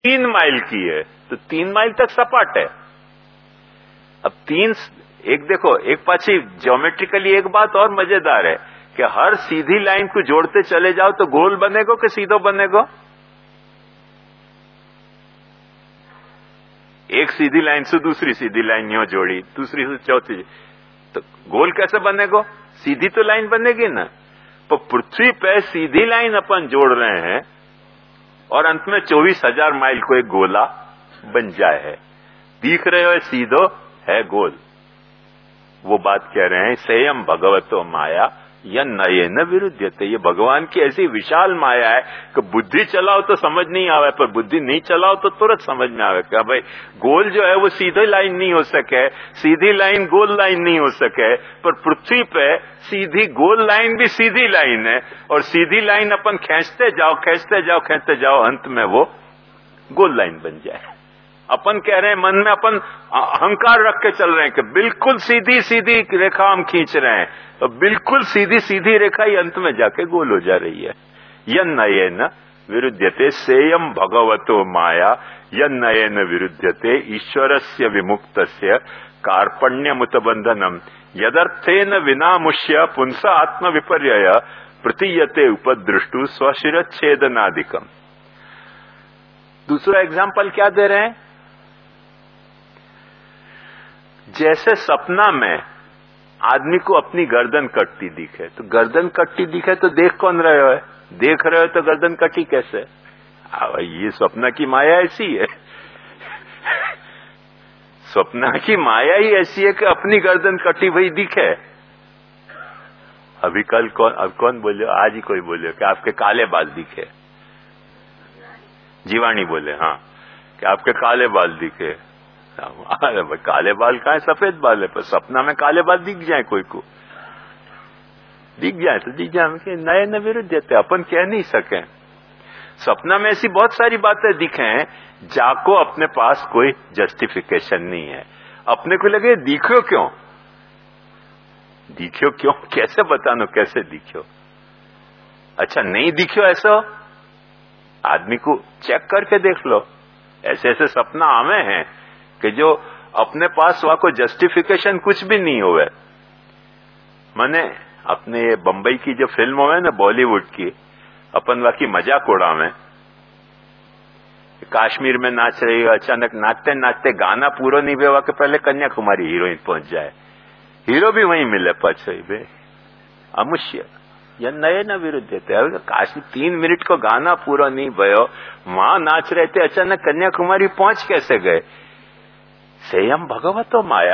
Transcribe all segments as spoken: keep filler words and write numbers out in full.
तीन माइल की है तो तीन माइल तक सपाट है। अब तीन एक देखो, एक पाछी ज्योमेट्रिकली एक बात और मजेदार है कि हर सीधी लाइन को जोड़ते चले जाओ तो गोल बनेगो कि सीधो बनेगो? एक सीधी लाइन से दूसरी सीधी लाइन यो जोड़ी, दूसरी से चौथी, तो गोल कैसे बनेगो? सीधी तो लाइन बनेगी ना। तो पृथ्वी पे सीधी लाइन अपन जोड़ रहे हैं और अंत में चौबीस हजार माइल को एक गोला बन जाए है। दिख रहे हो सीधो है गोल। वो बात कह रहे हैं सेयम भगवतो माया यन्नयेन विरुध्यते। ये भगवान की ऐसी विशाल माया है कि बुद्धि चलाओ तो समझ नहीं आवे, पर बुद्धि नहीं चलाओ तो तुरंत समझ में आवे कि भाई गोल जो है वो सीधी लाइन नहीं हो सके, सीधी लाइन गोल लाइन नहीं हो सके, पर पृथ्वी पे सीधी गोल लाइन भी सीधी लाइन है और सीधी लाइन अपन खींचते जाओ खींचते जाओ खींचते जाओ, अंत में वो गोल लाइन बन जाए। अपन कह रहे हैं मन में अपन अहंकार रख के चल रहे हैं कि बिल्कुल सीधी सीधी रेखा हम खींच रहे हैं, तो बिल्कुल सीधी सीधी रेखा ही अंत में जाके गोल हो जा रही है। यन्नयेन विरुध्यते सेयम भगवतो माया यन्नयेन विरुध्यते ईश्वरस्य विमुक्तस्य कार्पण्यमुतबंधनम यदर्थेन विनामुष्य पुंस आत्म विपर्यय प्रतीयते उपदृष्टु स्वशिरच्छेदनादिकम। दूसरा एग्जाम्पल क्या दे रहे हैं? जैसे सपना में आदमी को अपनी गर्दन कटती दिखे, तो गर्दन कटती दिखे तो देख कौन रहे हो? देख रहे हो तो गर्दन कटी कैसे? ये स्वप्न की माया ऐसी है। स्वप्न की माया ही ऐसी है कि अपनी गर्दन कटी हुई दिखे। अभी कल कौन अब कौन बोले, आज ही कोई बोले कि आपके काले बाल दिखे। जीवानी बोले हाँ कि आपके काले बाल दिखे। अरे भाई काले बाल कहाँ है, सफेद बाल है, पर सपना में काले बाल दिख जाए, कोई को दिख जाए तो दिख जाए। नए न विरुद्ध देते अपन कह नहीं सके। सपना में ऐसी बहुत सारी बातें दिखे हैं जाको अपने पास कोई जस्टिफिकेशन नहीं है। अपने को लगे दिखो क्यों, दिखो क्यों, कैसे बतानो कैसे दिखो? अच्छा नहीं दिखो ऐसा आदमी को चेक करके देख लो। ऐसे ऐसे सपना आवे हैं कि जो अपने पास वहां को जस्टिफिकेशन कुछ भी नहीं हुए। मैंने अपने ये बंबई की जो फिल्म हुए ना बॉलीवुड की, अपन वहां की मजाक उड़ावे। कश्मीर में नाच रही है, अचानक नाचते नाचते गाना पूरा नहीं हुआ कि पहले कन्याकुमारी हीरोइन पहुंच जाए, हीरो भी वहीं मिले पछे बे अमुष्य या नए न विरुद्ध देते। काशी तीन मिनट को गाना पूरा नहीं भयो, वहां नाच रहे थे, अचानक कन्याकुमारी पहुंच कैसे गए? सेयम भगवतो माया।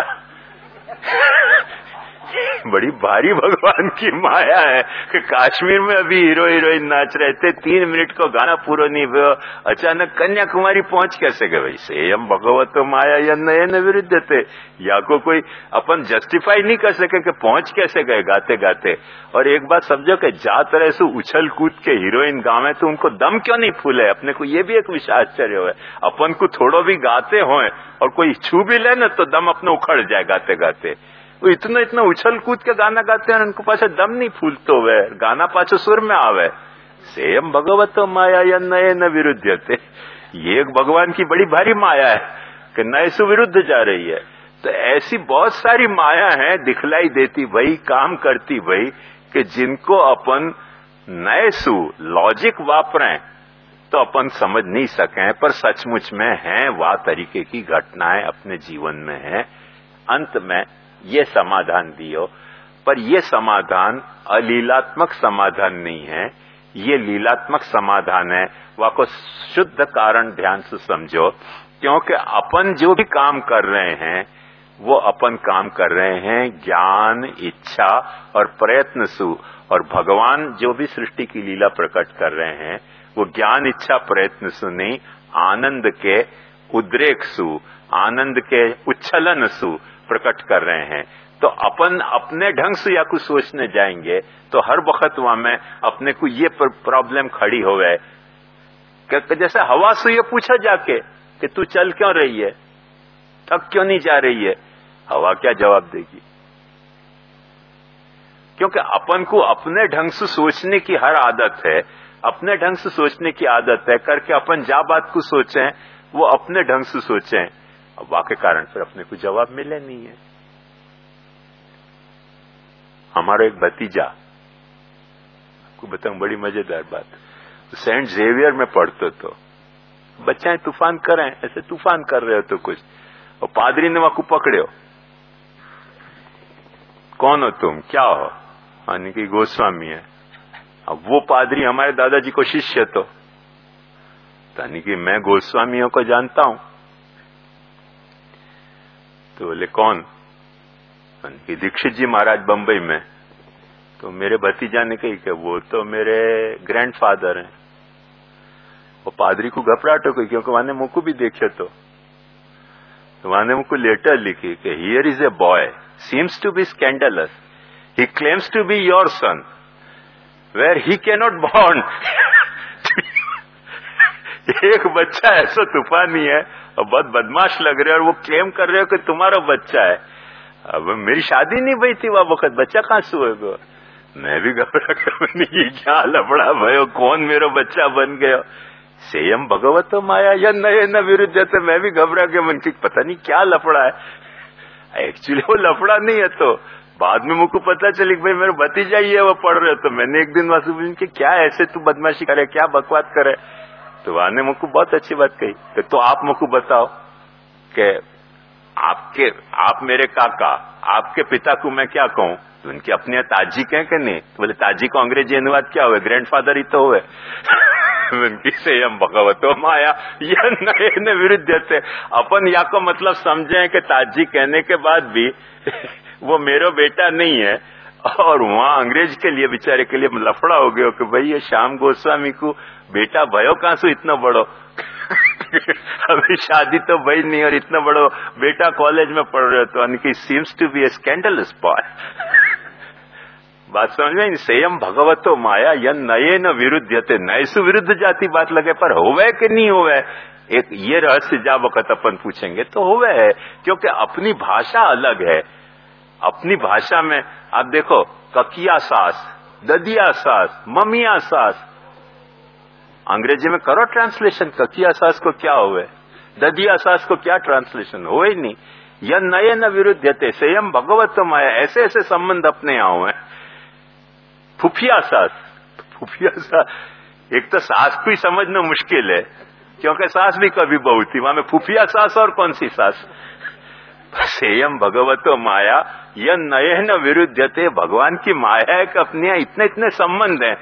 बड़ी भारी भगवान की माया है कि कश्मीर में अभी हीरो हीरोइन नाच रहे थे, तीन मिनट को गाना पूरा नहीं हुआ, अचानक कन्याकुमारी पहुंच कैसे गए? भाई सेयम भगवतो माया या नए न विरुद्ध थे। या को कोई अपन जस्टिफाई नहीं कर सके कि पहुंच कैसे गए गाते गाते। और एक बात समझो कि जा तरह से उछल कूद के हीरोइन गावे तो उनको दम क्यों नहीं फूले? अपने को ये भी एक विशाल आश्चर्य है। अपन को थोड़ो भी गाते होए और कोई छू भी ले ना तो दम अपने उखड़ जाए गाते गाते। वो इतना इतना उछल कूद के गाना गाते हैं, उनको पाछे दम नहीं फूलतो हुए, गाना पाछे सुर में आवे। सेयम भगवतो माया या नए न विरुद्धते। ये एक भगवान की बड़ी भारी माया है कि नए से विरुद्ध जा रही है। तो ऐसी बहुत सारी माया है दिखलाई देती वही काम करती वही कि जिनको अपन नए सु लॉजिक वापरें तो अपन समझ नहीं सके, पर सचमुच में है वह तरीके की घटनाएं अपने जीवन में है। अंत में ये समाधान दियो, पर ये समाधान अलीलात्मक समाधान नहीं है, ये लीलात्मक समाधान है। वह को शुद्ध कारण ध्यान से समझो, क्योंकि अपन जो भी काम कर रहे हैं वो अपन काम कर रहे हैं ज्ञान, इच्छा और प्रयत्न सु, और भगवान जो भी सृष्टि की लीला प्रकट कर रहे हैं वो ज्ञान, इच्छा, प्रयत्न सु नहीं, आनंद के उद्रेक सु, आनंद के उच्छलन सु प्रकट कर रहे हैं। तो अपन अपने ढंग से या कुछ सोचने जाएंगे तो हर वक्त वहां में अपने को ये प्रॉब्लम खड़ी हो गए कि जैसे हवा से ये पूछा जाके कि तू चल क्यों रही है, थक क्यों नहीं जा रही है, हवा क्या जवाब देगी? क्योंकि अपन को अपने ढंग से सोचने की हर आदत है, अपने ढंग से सोचने की आदत है करके अपन जा बात को सोचें वो अपने ढंग से सोचें, अब वाके कारण फिर अपने को जवाब मिले नहीं है। हमारा एक भतीजा, आपको बताऊं बड़ी मजेदार बात, सेंट जेवियर में पढ़ते तो बच्चे तूफान करें, ऐसे तूफान कर रहे हो तो कुछ, और पादरी ने वहां को पकड़े हो, कौन हो तुम, क्या हो, यानी कि गोस्वामी है। अब वो पादरी हमारे दादाजी को शिष्य तो, यानी कि मैं गोस्वामियों को जानता हूं। तो बोले कौन, यानी कि दीक्षित जी महाराज बंबई में। तो मेरे भतीजा ने कही कि वो तो मेरे ग्रैंडफादर हैं। वो पादरी को घबराहट हो गई क्योंकि वहां ने मुझको भी देखे तो, तो वहां ने मुझको लेटर लिखी कि here is a boy seems to be scandalous, he claims to be your son where he cannot born. एक बच्चा ऐसा तूफानी है और बहुत बदमाश लग रहे है और वो क्लेम कर रहे हो कि तुम्हारा बच्चा है। अब मेरी शादी नहीं हुई थी वह वक्त, बच्चा कहां से हुएगा। मैं भी घबरा कर क्या लफड़ा भयो, कौन मेरा बच्चा बन गया। सेयम भगवत माया या नए न विरुद्ध थे, मैं भी घबरा के मन की पता नहीं क्या लफड़ा है। एक्चुअली वो लफड़ा नहीं है, तो बाद में मुझको पता चली भाई मेरा भतीजा ही है वो पढ़ रहे। तो मैंने एक दिन वासु कि क्या ऐसे तू बदमाशी करे, क्या बकवास करे। तो वहां ने मुझको बहुत अच्छी बात कही, तो आप मुझको बताओ कि आपके आप मेरे काका, आपके पिता को मैं क्या कहूं। तो उनकी अपने ताजी कहें कि नहीं। तो बोले ताजी को अंग्रेजी अनुवाद क्या हुए, ग्रैंडफादर ही तो हुए। उनकी से हम भगवतो माया यह नए न विरुद्ध थे। अपन या को मतलब समझे कि ताजी कहने के बाद भी वो मेरा बेटा नहीं है, और वहां अंग्रेज के लिए बेचारे के लिए लफड़ा हो गया कि भाई ये श्याम गोस्वामी को बेटा भयो कहां से इतना बड़ो। अभी शादी तो भाई नहीं और इतना बड़ो बेटा कॉलेज में पढ़ रहे, तो उनकी seems to be a scandalous boy. बात समझ में, सेयम भगवतो माया यन नये न विरुद्ध थे, नए से विरुद्ध जाती बात लगे, पर होवे कि नहीं होवे एक ये रहस्य जा वक्त अपन पूछेंगे तो होवे है, क्योंकि अपनी भाषा अलग है। अपनी भाषा में आप देखो ककिया सास, ददिया सास, ममिया सास, अंग्रेजी में करो ट्रांसलेशन, ककिया सास को क्या हुए, ददिया सास को क्या ट्रांसलेशन हो ही नहीं। यह नये न विरुद्ध थे सेयम भगवत माया, ऐसे ऐसे संबंध अपने यहाँ हुए। फुफिया सास, फुफिया सास, एक तो सास को ही समझना मुश्किल है क्योंकि सास भी कभी बहू थी, वहां में फुफिया सास और कौन सी सास। सेयम भगवतो माया यह नये न विरुद्ध थे, भगवान की माया है कि अपने यहाँ इतने इतने संबंध हैं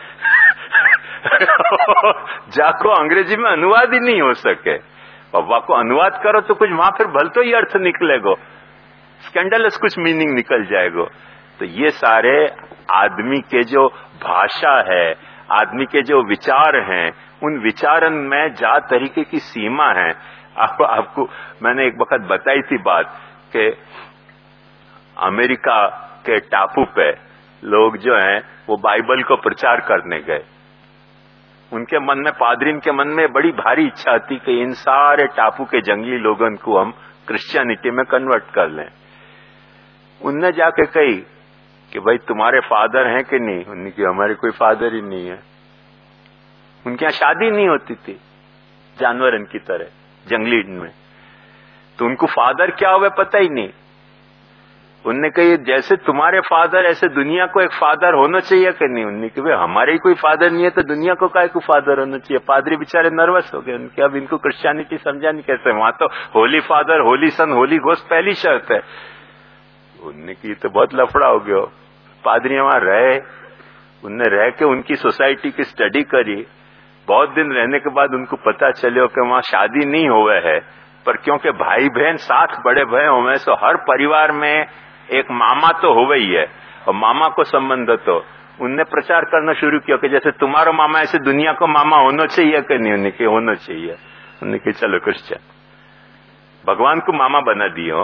जाको अंग्रेजी में अनुवाद ही नहीं हो सके। पब्बा को अनुवाद करो तो कुछ वहां फिर भल तो ही अर्थ निकलेगो, स्कैंडलस कुछ मीनिंग निकल जाएगो। तो ये सारे आदमी के जो भाषा है, आदमी के जो विचार हैं, उन विचारन में जा तरीके की सीमा है। आप, आपको मैंने एक वक्त बताई थी बात कि अमेरिका के टापू पे लोग जो हैं वो बाइबल को प्रचार करने गए। उनके मन में, पादरीन के मन में बड़ी भारी इच्छा थी कि इन सारे टापू के जंगली लोगों को हम क्रिश्चियनिटी में कन्वर्ट कर लें। उनने जाके कही कि भाई तुम्हारे फादर हैं कि नहीं। उन्होंने कहा हमारे कोई फादर ही नहीं है। उनके यहाँ शादी नहीं होती थी जानवरन की तरह जंगली में, तो उनको फादर क्या हुआ पता ही नहीं। उनने कही जैसे तुम्हारे फादर ऐसे दुनिया को एक फादर होना चाहिए कि नहीं। उन्होंने कहा हमारे ही कोई फादर नहीं है तो दुनिया को काय को फादर होना चाहिए। पादरी बेचारे नर्वस हो गए, उनके अब इनको क्रिश्चियनिटी समझानी कैसे। वहां तो holy father, holy son, holy ghost पहली शर्त है। उनने की तो बहुत लफड़ा हो गया। पादरी वहां रहे, उनने रह के उनकी सोसाइटी की स्टडी करी। बहुत दिन रहने के बाद उनको पता चलो कि वहां शादी नहीं हुए है, पर क्योंकि भाई बहन साथ बड़े भय हुए तो हर परिवार में एक मामा तो हुए ही है, और मामा को संबंध तो उनने प्रचार करना शुरू किया कि जैसे तुम्हारा मामा ऐसे दुनिया को मामा होना चाहिए कि नहीं। उन्हें के होना चाहिए। उन्हें के चलो क्रिश्चियन, भगवान को मामा बना दियो।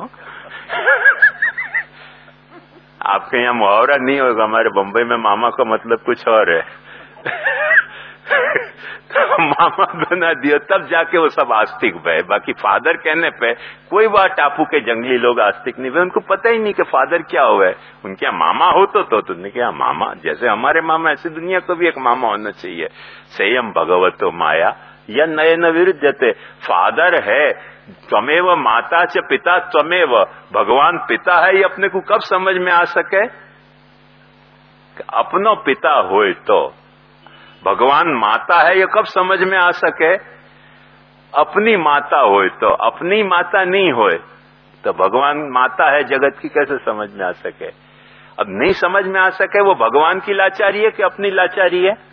आपके यहाँ मुहावरा नहीं होगा, हमारे बम्बई में मामा का मतलब कुछ और है। तो मामा बना दिया, तब जाके वो सब आस्तिक भय। बाकी फादर कहने पे कोई बात टापू के जंगली लोग आस्तिक नहीं हुए, उनको पता ही नहीं कि फादर क्या हुआ है। उनके यहाँ मामा हो तो तो तुमने क्या मामा, जैसे हमारे मामा ऐसे दुनिया को भी एक मामा होना चाहिए। सेयम भगवतो माया या नयन विरुद्धते। फादर है त्वमेव, माता च पिता त्वमेव, भगवान पिता है, ये अपने को कब समझ में आ सके? अपनो पिता होए तो। भगवान माता है, ये कब समझ में आ सके? अपनी माता होए तो। अपनी माता नहीं होए तो भगवान माता है जगत की कैसे समझ में आ सके? अब नहीं समझ में आ सके, वो भगवान की लाचारी है कि अपनी लाचारी है?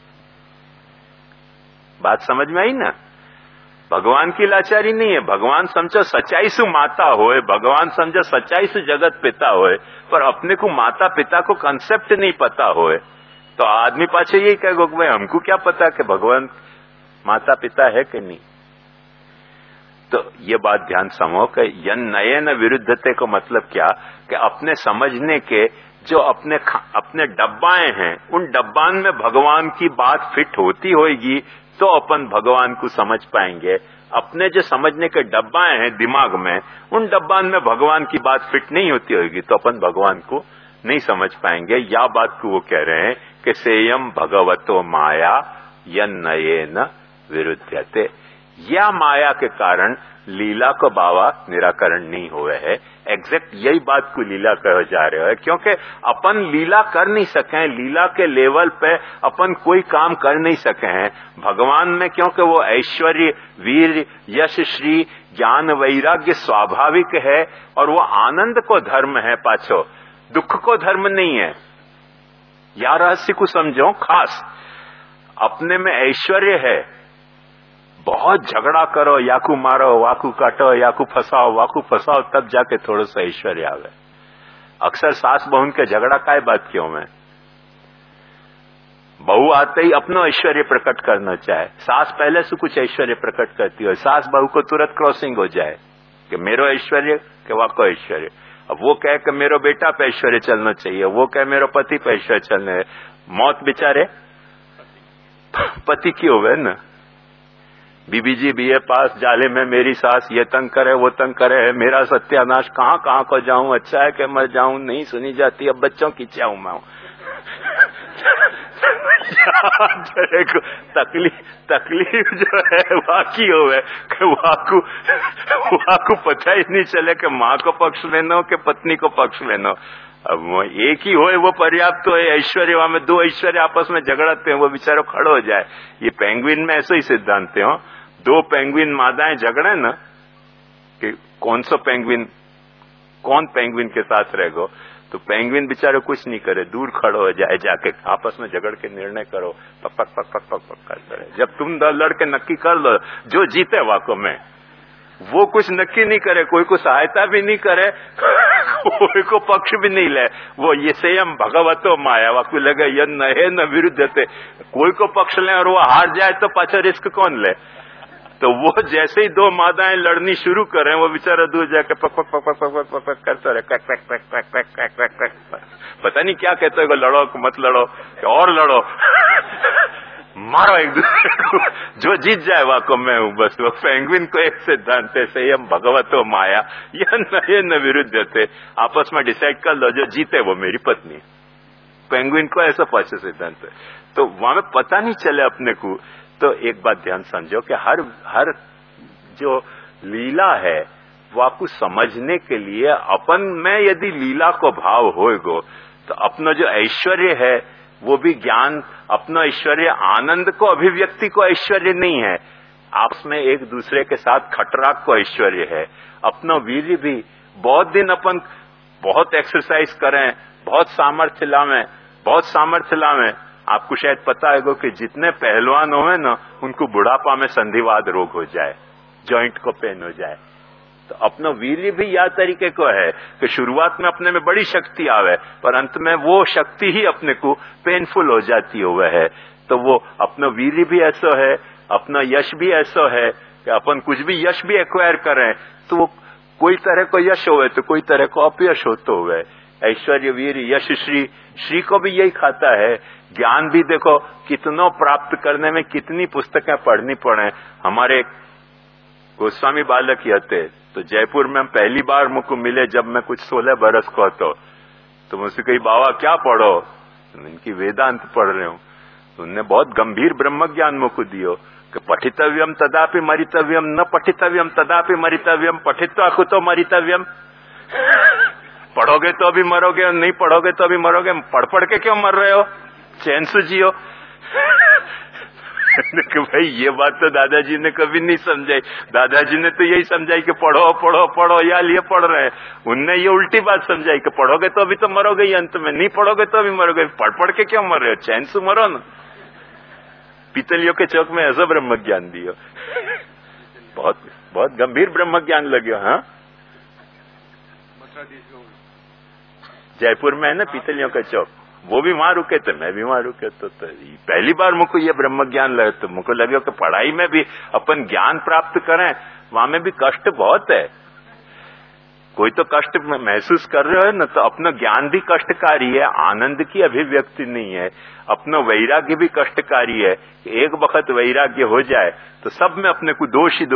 बात समझ में आई ना? भगवान की लाचारी नहीं है। भगवान समझो सच्चाई से माता होए, भगवान समझो सच्चाई से जगत पिता होए, पर अपने को माता पिता को कंसेप्ट नहीं पता होए तो आदमी पाछे यही कहेगा कि भाई हमको क्या पता कि भगवान माता पिता है कि नहीं। तो ये बात ध्यान समझो कि यन नयन विरुद्धते को मतलब क्या कि अपने समझने के जो अपने अपने डब्बाएं हैं, उन डब्बान में भगवान की बात फिट होती होगी तो अपन भगवान को समझ पाएंगे। अपने जो समझने के डब्बाएं हैं दिमाग में, उन डब्बान में भगवान की बात फिट नहीं होती होगी तो अपन भगवान को नहीं समझ पाएंगे। या बात को वो कह रहे हैं कि सेयम भगवतो माया यन्नयेन विरुध्यते। या माया के कारण लीला को बाबा निराकरण नहीं हुए है। एग्जैक्ट यही बात को लीला कहे जा रहे हो, क्योंकि अपन लीला कर नहीं सके, लीला के लेवल पे अपन कोई काम कर नहीं सके हैं भगवान में, क्योंकि वो ऐश्वर्य वीर यश श्री ज्ञान वैराग्य स्वाभाविक है और वो आनंद को धर्म है, पाछो दुख को धर्म नहीं है। या रहस्य को समझो, खास अपने में ऐश्वर्य है, बहुत झगड़ा करो, याकू मारो, वाकू काटो, याकू फसाओ, वाकू फसाओ, तब जाके थोड़ा सा ऐश्वर्य आवे। अक्सर सास बहन के झगड़ा काय बात क्यों में? बहू आते ही अपना ऐश्वर्य प्रकट करना चाहे, सास पहले से कुछ ऐश्वर्य प्रकट करती हो, सास बहू को तुरंत क्रॉसिंग हो जाए कि मेरो ऐश्वर्य कि वाको ऐश्वर्य। अब वो कहे कि मेरो बेटा पे ऐश्वर्य चलना चाहिए, वो कहे मेरो पति पे ऐश्वर्य चलना है। मौत बेचारे पति की होवे न। बीबी जी बीए पास, जाले में मेरी सास ये तंग करे वो तंग करे, मेरा सत्यानाश, कहाँ कहाँ को जाऊं, अच्छा है कि मर जाऊं, नहीं सुनी जाती, अब बच्चों की क्या हूं मैं। तकलीफ तकलीफ जो है वाकी होवे कि वाकू वाकू पता ही नहीं चले कि माँ को पक्ष लेना हो कि पत्नी को पक्ष लेना हो। अब वो एक ही होए वो पर्याप्त तो है। ऐश्वर्य वहां में दो ऐश्वर्य आपस में झगड़ते हैं, वो बेचारा खड़ो हो जाए। ये पेंगुइन में ऐसे ही सिद्धांत हो, दो पेंगुइन मादाएं झगड़े ना कि कौन सा पेंगुइन कौन पेंगुइन के साथ रहेगो, तो पेंगुइन बेचारे कुछ नहीं करे, दूर खड़ो हो जाए, जाके आपस में झगड़ के निर्णय करो, पक पक पक पक पक पक करते रहे। जब तुम लड़के नक्की कर लो जो जीते वाको में, वो कुछ नक्की नहीं करे, कोई को सहायता भी नहीं करे, कोई को पक्ष भी नहीं ले, वो ये सेयम भगवतो माया वाकु लगे ये नहे न विरुद्ध थे। कोई को पक्ष ले और वो हार जाए तो पाछा रिस्क कौन ले? तो वो जैसे ही दो मादाएं लड़नी शुरू करें, वो बेचारा दूर जाके पक पक पक पक पक पक पक करता रहे, पैक पैक पैक पैक पैक पैक पैक पैक, पता नहीं क्या कहते हो, लड़ो मत लड़ो और लड़ो मारो एक दूसरे को, जो जीत जाए वाको मैं हूं बस। वो पेंगुइन को एक सिद्धांत है सेयम भगवतो माया या नये न विरुद्ध थे। आपस में डिसाइड कर लो, जो जीते वो मेरी पत्नी। पेंगुइन को ऐसा पाछे सिद्धांत है, तो वहां में पता नहीं चले अपने को। तो एक बात ध्यान समझो कि हर हर जो लीला है वो आपको समझने के लिए अपन में यदि लीला को भाव होएगो तो अपना जो ऐश्वर्य है वो भी ज्ञान, अपना ऐश्वर्य आनंद को अभिव्यक्ति को ऐश्वर्य नहीं है, आपस में एक दूसरे के साथ खटराक को ऐश्वर्य है। अपना वीर्य भी बहुत दिन अपन बहुत एक्सरसाइज करें, बहुत सामर्थ्य लावें, बहुत सामर्थ्य लावें, आपको शायद पता है कि जितने पहलवान होवे ना उनको बुढ़ापा में संधिवात रोग हो जाए, जॉइंट को पेन हो जाए। तो अपना वीर्य भी यह तरीके को है कि शुरुआत में अपने में बड़ी शक्ति आवे, पर अंत में वो शक्ति ही अपने को पेनफुल हो जाती हुए है। तो वो अपना वीर्य भी ऐसा है, अपना यश भी ऐसा है कि अपन कुछ भी यश भी एक्वायर करें तो वो कोई तरह को यश होवे तो कोई तरह को अपयश होते हुए, ऐश्वर्य, वीर, यश, श्री, श्री को भी यही खाता है। ज्ञान भी देखो कितनों प्राप्त करने में कितनी पुस्तकें पढ़नी पड़े। हमारे गोस्वामी बालक ही थे, तो जयपुर में हम पहली बार मुझको मिले जब मैं कुछ सोलह बरस को तो, तो मुझसे कही बाबा क्या पढ़ो, इनकी वेदांत पढ़ रहे हूँ। तो उनने बहुत गंभीर ब्रह्म ज्ञान मुझको दियो कि पठितव्यम तदापि मरितव्यम, न पठितव्यम तदापि मरितव्यम, पठित्वा कुतो मरितव्यम। पढ़ोगे तो भी मरोगे और नहीं पढ़ोगे तो भी मरोगे, पढ़ पढ़ के क्यों मर रहे हो, चैन से जियो। कि भाई ये बात तो दादाजी ने कभी नहीं समझाई। दादाजी ने तो यही समझाई कि पढ़ो पढ़ो पढ़ो, या लिए पढ़ रहे हैं। उनने ये उल्टी बात समझाई कि पढ़ोगे तो अभी तो मरोगे ही अंत में, नहीं पढ़ोगे तो भी मरोगे, पढ़ पढ़ के क्यों मर रहे हो, चैन से मरो ना। पीतलियों के चौक में ऐसा ब्रह्म ज्ञान दियो। बहुत बहुत गंभीर ब्रह्म ज्ञान लगे। हाँ, जयपुर में है ना पीतलियों का चौक, वो भी वहां रुके थे, मैं भी वहां रुके तो, तो पहली बार मुझको ये ब्रह्म ज्ञान लगे। तो मुझको लगे कि पढ़ाई में भी अपन ज्ञान प्राप्त करें, वहां में भी कष्ट बहुत है। कोई तो कष्ट महसूस कर रहे हो ना, तो अपना ज्ञान भी कष्टकारी है, आनंद की अभिव्यक्ति नहीं है। अपना वैराग्य भी कष्टकारी है। एक वक्त वैराग्य हो जाए तो सब में अपने को दोष ही